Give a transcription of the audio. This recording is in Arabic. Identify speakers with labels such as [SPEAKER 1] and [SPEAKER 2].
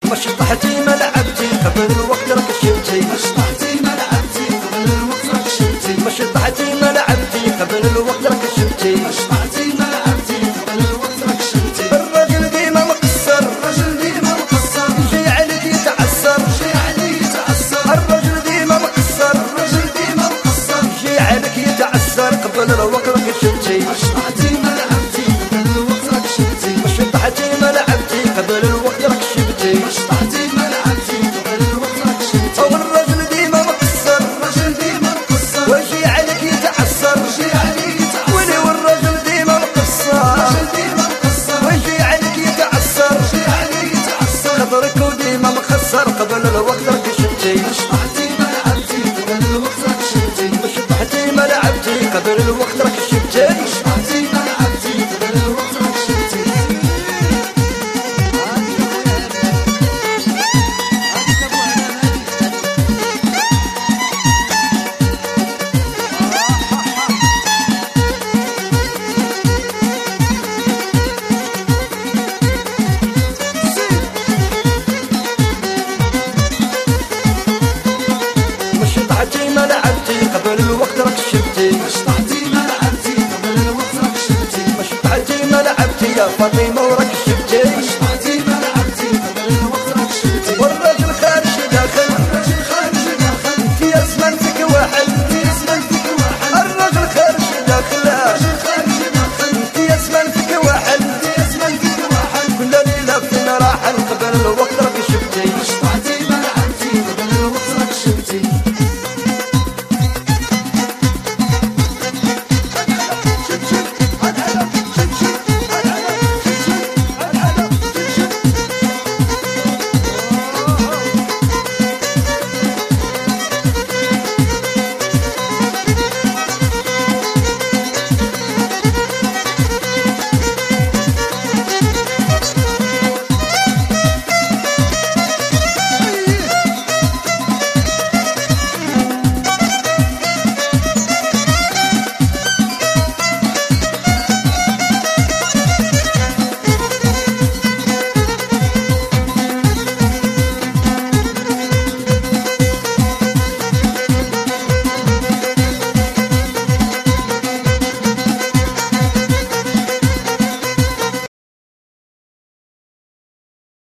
[SPEAKER 1] مش طحتي ما لعبتي قبل الوقت راك شبتي
[SPEAKER 2] مش طحتي ما لعبتي قبل الوقت راك شبتي
[SPEAKER 1] مش طحتي ما لعبتي قبل الوقت راك شبتي
[SPEAKER 2] مش طحتي ما لعبتي قبل الوقت راك شبتي
[SPEAKER 1] الرجل ديما مقصر
[SPEAKER 2] الرجل ديما مقصر
[SPEAKER 1] يجي عليك يتعسر
[SPEAKER 2] يجي عليك يتعسر
[SPEAKER 1] الرجل ديما مقصر
[SPEAKER 2] الرجل ديما مقصر
[SPEAKER 1] يجي عليك يتعسر قبل الوقت راك شبتي
[SPEAKER 2] مش طحتي ما لعبتي قبل الوقت راك شبتي
[SPEAKER 1] مش طحتي ما لعبتي قبل الوقت راك شبتي
[SPEAKER 2] مش طحتي ما لعبتي قبل الوقت راك شبتي
[SPEAKER 1] الرجل ديما مقصر
[SPEAKER 2] الرجل ديما مقصر
[SPEAKER 1] ويجي عليك يتعسر
[SPEAKER 2] يجي عليك يتعسر
[SPEAKER 1] ولي والرجل ديما مقصر
[SPEAKER 2] الرجل ديما مقصر
[SPEAKER 1] ويجي عليك يتعسر
[SPEAKER 2] يجي عليك يتعسر
[SPEAKER 1] خضرك وديما مخسر قبل الوقت راك شبتي
[SPEAKER 2] مش طحتي ما لعبتي قبل الوقت راك شبتي
[SPEAKER 1] مش طحتي ما لعبتي قبل الوقت راك